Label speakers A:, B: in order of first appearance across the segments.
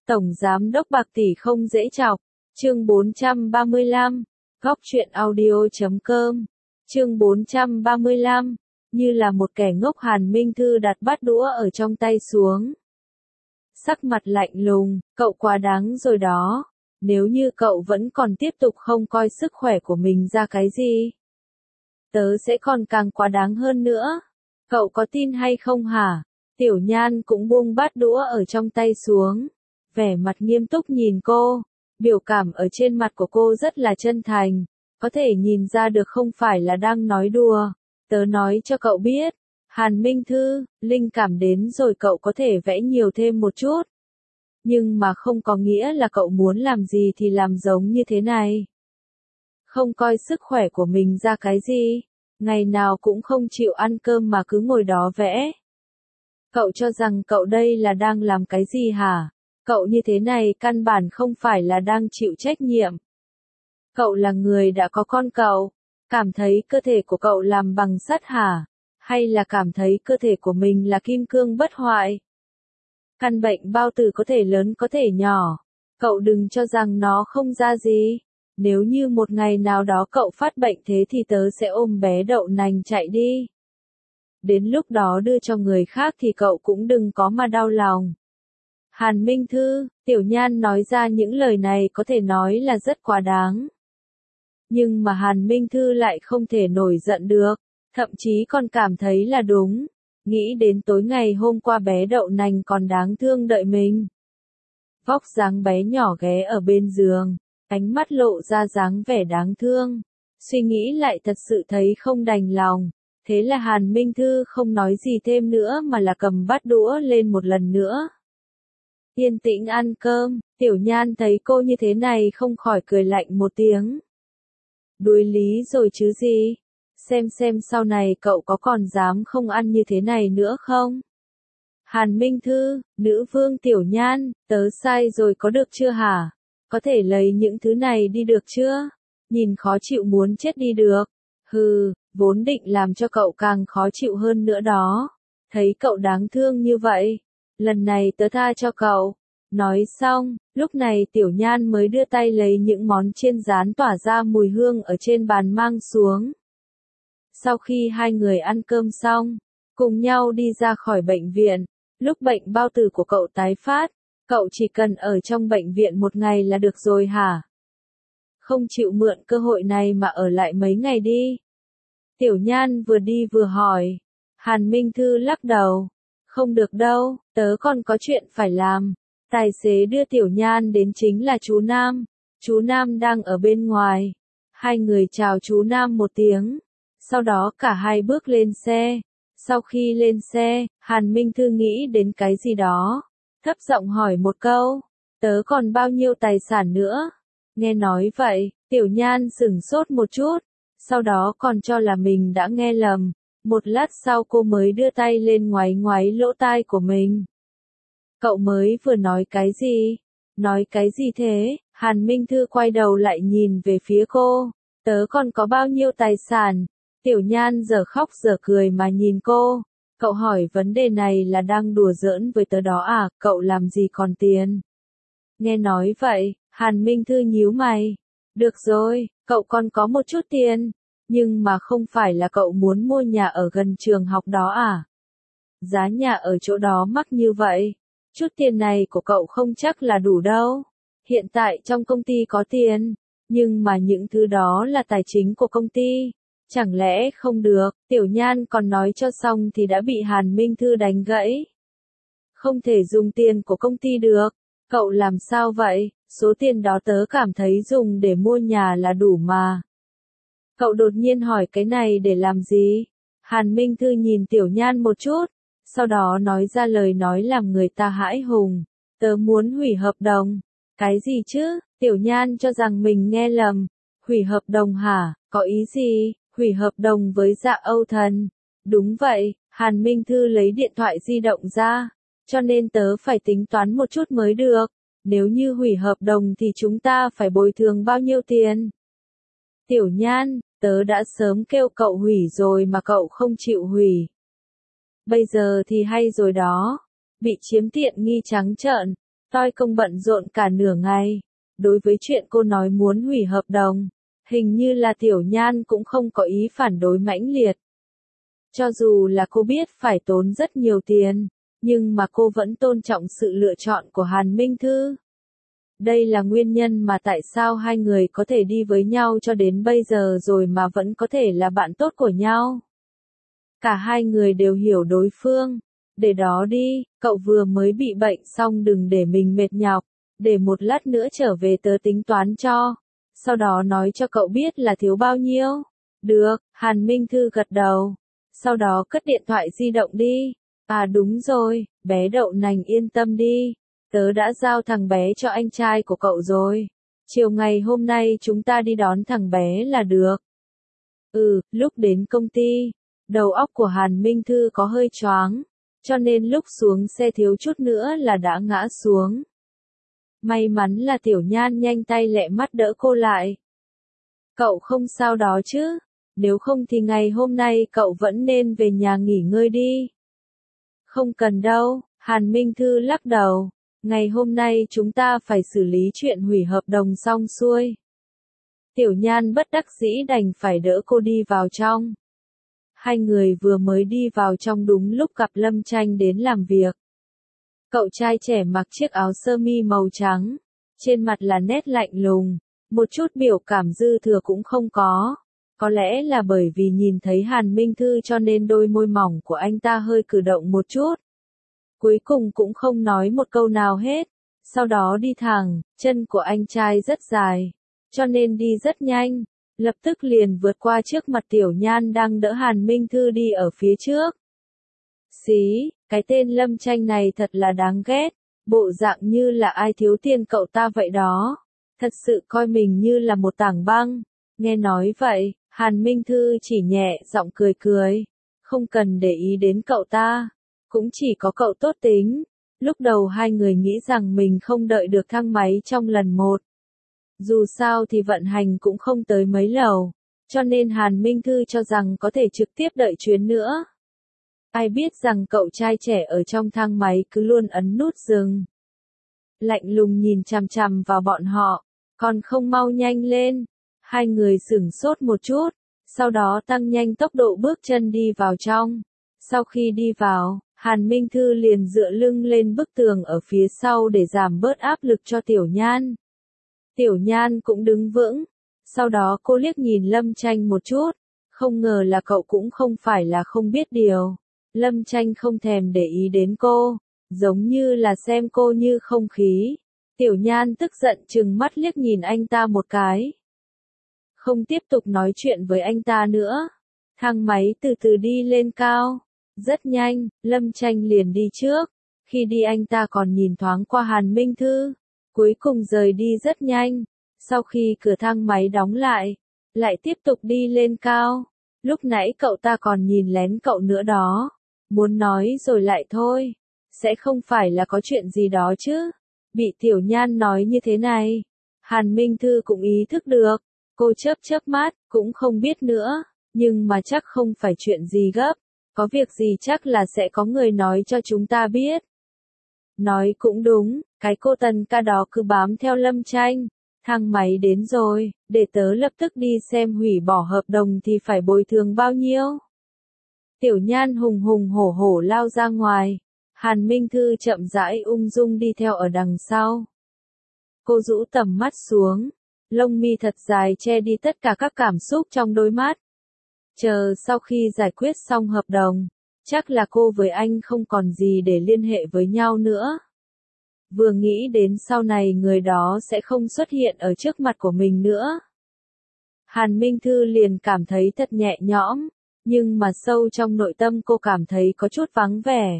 A: Tổng Giám đốc bạc tỷ không dễ chọc. Chương 435. Góc truyện audio.com. Chương 435. Như là một kẻ ngốc, Hàn Minh Thư đặt bát đũa ở trong tay xuống. Sắc mặt lạnh lùng, cậu quá đáng rồi đó. Nếu như cậu vẫn còn tiếp tục không coi sức khỏe của mình ra cái gì, tớ sẽ còn càng quá đáng hơn nữa. Cậu có tin hay không hả? Tiểu Nhan cũng buông bát đũa ở trong tay xuống, vẻ mặt nghiêm túc nhìn cô. Biểu cảm ở trên mặt của cô rất là chân thành, có thể nhìn ra được không phải là đang nói đùa. Tớ nói cho cậu biết, Hàn Minh Thư, linh cảm đến rồi cậu có thể vẽ nhiều thêm một chút. Nhưng mà không có nghĩa là cậu muốn làm gì thì làm giống như thế này. Không coi sức khỏe của mình ra cái gì, ngày nào cũng không chịu ăn cơm mà cứ ngồi đó vẽ. Cậu cho rằng cậu đây là đang làm cái gì hả? Cậu như thế này căn bản không phải là đang chịu trách nhiệm. Cậu là người đã có con cậu, cảm thấy cơ thể của cậu làm bằng sắt hả? Hay là cảm thấy cơ thể của mình là kim cương bất hoại? Căn bệnh bao tử có thể lớn có thể nhỏ, cậu đừng cho rằng nó không ra gì. Nếu như một ngày nào đó cậu phát bệnh thế thì tớ sẽ ôm bé đậu nành chạy đi. Đến lúc đó đưa cho người khác thì cậu cũng đừng có mà đau lòng. Hàn Minh Thư, Tiểu Nhan nói ra những lời này có thể nói là rất quá đáng. Nhưng mà Hàn Minh Thư lại không thể nổi giận được, thậm chí còn cảm thấy là đúng. Nghĩ đến tối ngày hôm qua bé đậu nành còn đáng thương đợi mình. Vóc dáng bé nhỏ ghé ở bên giường, ánh mắt lộ ra dáng vẻ đáng thương. Suy nghĩ lại thật sự thấy không đành lòng. Thế là Hàn Minh Thư không nói gì thêm nữa mà là cầm bát đũa lên một lần nữa. Yên tĩnh ăn cơm, Tiểu Nhan thấy cô như thế này không khỏi cười lạnh một tiếng. Đuối lý rồi chứ gì? Xem sau này cậu có còn dám không ăn như thế này nữa không? Hàn Minh Thư, nữ vương Tiểu Nhan, tớ sai rồi có được chưa hả? Có thể lấy những thứ này đi được chưa? Nhìn khó chịu muốn chết đi được. Hừ, vốn định làm cho cậu càng khó chịu hơn nữa đó. Thấy cậu đáng thương như vậy, lần này tớ tha cho cậu. Nói xong, lúc này Tiểu Nhan mới đưa tay lấy những món chiên rán tỏa ra mùi hương ở trên bàn mang xuống. Sau khi hai người ăn cơm xong, cùng nhau đi ra khỏi bệnh viện. Lúc bệnh bao tử của cậu tái phát, cậu chỉ cần ở trong bệnh viện một ngày là được rồi hả? Không chịu mượn cơ hội này mà ở lại mấy ngày đi. Tiểu Nhan vừa đi vừa hỏi. Hàn Minh Thư lắc đầu. Không được đâu, tớ còn có chuyện phải làm. Tài xế đưa Tiểu Nhan đến chính là chú Nam. Chú Nam đang ở bên ngoài. Hai người chào chú Nam một tiếng. Sau đó cả hai bước lên xe. Sau khi lên xe, Hàn Minh Thư nghĩ đến cái gì đó. Thấp giọng hỏi một câu. Tớ còn bao nhiêu tài sản nữa? Nghe nói vậy, Tiểu Nhan sửng sốt một chút. Sau đó còn cho là mình đã nghe lầm. Một lát sau cô mới đưa tay lên ngoáy ngoáy lỗ tai của mình. Cậu mới vừa nói cái gì? Nói cái gì thế? Hàn Minh Thư quay đầu lại nhìn về phía cô. Tớ còn có bao nhiêu tài sản? Tiểu Nhan giờ khóc giờ cười mà nhìn cô. Cậu hỏi vấn đề này là đang đùa giỡn với tớ đó à? Cậu làm gì còn tiền? Nghe nói vậy, Hàn Minh Thư nhíu mày. Được rồi, cậu còn có một chút tiền. Nhưng mà không phải là cậu muốn mua nhà ở gần trường học đó à? Giá nhà ở chỗ đó mắc như vậy. Chút tiền này của cậu không chắc là đủ đâu. Hiện tại trong công ty có tiền. Nhưng mà những thứ đó là tài chính của công ty. Chẳng lẽ không được? Tiểu Nhan còn nói cho xong thì đã bị Hàn Minh Thư đánh gãy. Không thể dùng tiền của công ty được. Cậu làm sao vậy? Số tiền đó tớ cảm thấy dùng để mua nhà là đủ mà. Cậu đột nhiên hỏi cái này để làm gì? Hàn Minh Thư nhìn Tiểu Nhan một chút, sau đó nói ra lời nói làm người ta hãi hùng. Tớ muốn hủy hợp đồng. Cái gì chứ? Tiểu Nhan cho rằng mình nghe lầm. Hủy hợp đồng hả? Có ý gì? Hủy hợp đồng với Dạ Âu Thần. Đúng vậy, Hàn Minh Thư lấy điện thoại di động ra. Cho nên tớ phải tính toán một chút mới được. Nếu như hủy hợp đồng thì chúng ta phải bồi thường bao nhiêu tiền? Tiểu Nhan, tớ đã sớm kêu cậu hủy rồi mà cậu không chịu hủy. Bây giờ thì hay rồi đó. Bị chiếm tiện nghi trắng trợn. Toi công bận rộn cả nửa ngày. Đối với chuyện cô nói muốn hủy hợp đồng, hình như là Tiểu Nhan cũng không có ý phản đối mãnh liệt. Cho dù là cô biết phải tốn rất nhiều tiền, nhưng mà cô vẫn tôn trọng sự lựa chọn của Hàn Minh Thư. Đây là nguyên nhân mà tại sao hai người có thể đi với nhau cho đến bây giờ rồi mà vẫn có thể là bạn tốt của nhau. Cả hai người đều hiểu đối phương. Để đó đi, cậu vừa mới bị bệnh xong đừng để mình mệt nhọc, để một lát nữa trở về tớ tính toán cho. Sau đó nói cho cậu biết là thiếu bao nhiêu. Được, Hàn Minh Thư gật đầu. Sau đó cất điện thoại di động đi. À đúng rồi, bé đậu nành yên tâm đi. Tớ đã giao thằng bé cho anh trai của cậu rồi. Chiều ngày hôm nay chúng ta đi đón thằng bé là được. Lúc đến công ty, đầu óc của Hàn Minh Thư có hơi choáng, cho nên lúc xuống xe thiếu chút nữa là đã ngã xuống. May mắn là Tiểu Nhan nhanh tay lẹ mắt đỡ cô lại. Cậu không sao đó chứ? Nếu không thì ngày hôm nay cậu vẫn nên về nhà nghỉ ngơi đi. Không cần đâu, Hàn Minh Thư lắc đầu. Ngày hôm nay chúng ta phải xử lý chuyện hủy hợp đồng xong xuôi. Tiểu Nhan bất đắc dĩ đành phải đỡ cô đi vào trong. Hai người vừa mới đi vào trong đúng lúc gặp Lâm Tranh đến làm việc. Cậu trai trẻ mặc chiếc áo sơ mi màu trắng, trên mặt là nét lạnh lùng, một chút biểu cảm dư thừa cũng không có. Có lẽ là bởi vì nhìn thấy Hàn Minh Thư cho nên đôi môi mỏng của anh ta hơi cử động một chút. Cuối cùng cũng không nói một câu nào hết, sau đó đi thẳng, chân của anh trai rất dài, cho nên đi rất nhanh, lập tức liền vượt qua trước mặt Tiểu Nhan đang đỡ Hàn Minh Thư đi ở phía trước. Xí, cái tên Lâm Tranh này thật là đáng ghét, bộ dạng như là ai thiếu tiền cậu ta vậy đó, thật sự coi mình như là một tảng băng. Nghe nói vậy, Hàn Minh Thư chỉ nhẹ giọng cười cười, không cần để ý đến cậu ta. Cũng chỉ có cậu tốt tính. Lúc đầu hai người nghĩ rằng mình không đợi được thang máy trong lần một. Dù sao thì vận hành cũng không tới mấy lầu, cho nên Hàn Minh Thư cho rằng có thể trực tiếp đợi chuyến nữa. Ai biết rằng cậu trai trẻ ở trong thang máy cứ luôn ấn nút dừng. Lạnh lùng nhìn chằm chằm vào bọn họ, còn không mau nhanh lên. Hai người sửng sốt một chút, sau đó tăng nhanh tốc độ bước chân đi vào trong. Sau khi đi vào, Hàn Minh Thư liền dựa lưng lên bức tường ở phía sau để giảm bớt áp lực cho Tiểu Nhan. Tiểu Nhan cũng đứng vững, sau đó cô liếc nhìn Lâm Tranh một chút, không ngờ là cậu cũng không phải là không biết điều. Lâm Tranh không thèm để ý đến cô, giống như là xem cô như không khí. Tiểu Nhan tức giận trừng mắt liếc nhìn anh ta một cái. Không tiếp tục nói chuyện với anh ta nữa. Thang máy từ từ đi lên cao. Rất nhanh, Lâm Tranh liền đi trước. Khi đi anh ta còn nhìn thoáng qua Hàn Minh Thư. Cuối cùng rời đi rất nhanh. Sau khi cửa thang máy đóng lại tiếp tục đi lên cao. Lúc nãy cậu ta còn nhìn lén cậu nữa đó. Muốn nói rồi lại thôi. Sẽ không phải là có chuyện gì đó chứ. Bị Tiểu Nhan nói như thế này. Hàn Minh Thư cũng ý thức được. Cô chớp mắt, cũng không biết nữa. Nhưng mà chắc không phải chuyện gì gấp. Có việc gì chắc là sẽ có người nói cho chúng ta biết. Nói cũng đúng, cái cô Tần ca đó cứ bám theo Lâm Tranh. Thang máy đến rồi, để tớ lập tức đi xem hủy bỏ hợp đồng thì phải bồi thường bao nhiêu. Tiểu Nhan hùng hùng hổ hổ lao ra ngoài. Hàn Minh Thư chậm rãi ung dung đi theo ở đằng sau. Cô rũ tầm mắt xuống. Lông mi thật dài che đi tất cả các cảm xúc trong đôi mắt. Chờ sau khi giải quyết xong hợp đồng, chắc là cô với anh không còn gì để liên hệ với nhau nữa. Vừa nghĩ đến sau này người đó sẽ không xuất hiện ở trước mặt của mình nữa. Hàn Minh Thư liền cảm thấy thật nhẹ nhõm, nhưng mà sâu trong nội tâm cô cảm thấy có chút vắng vẻ.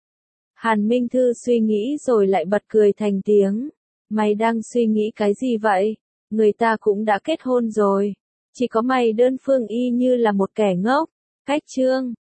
A: Hàn Minh Thư suy nghĩ rồi lại bật cười thành tiếng. Mày đang suy nghĩ cái gì vậy? Người ta cũng đã kết hôn rồi. Chỉ có mày đơn phương y như là một kẻ ngốc. Cách chương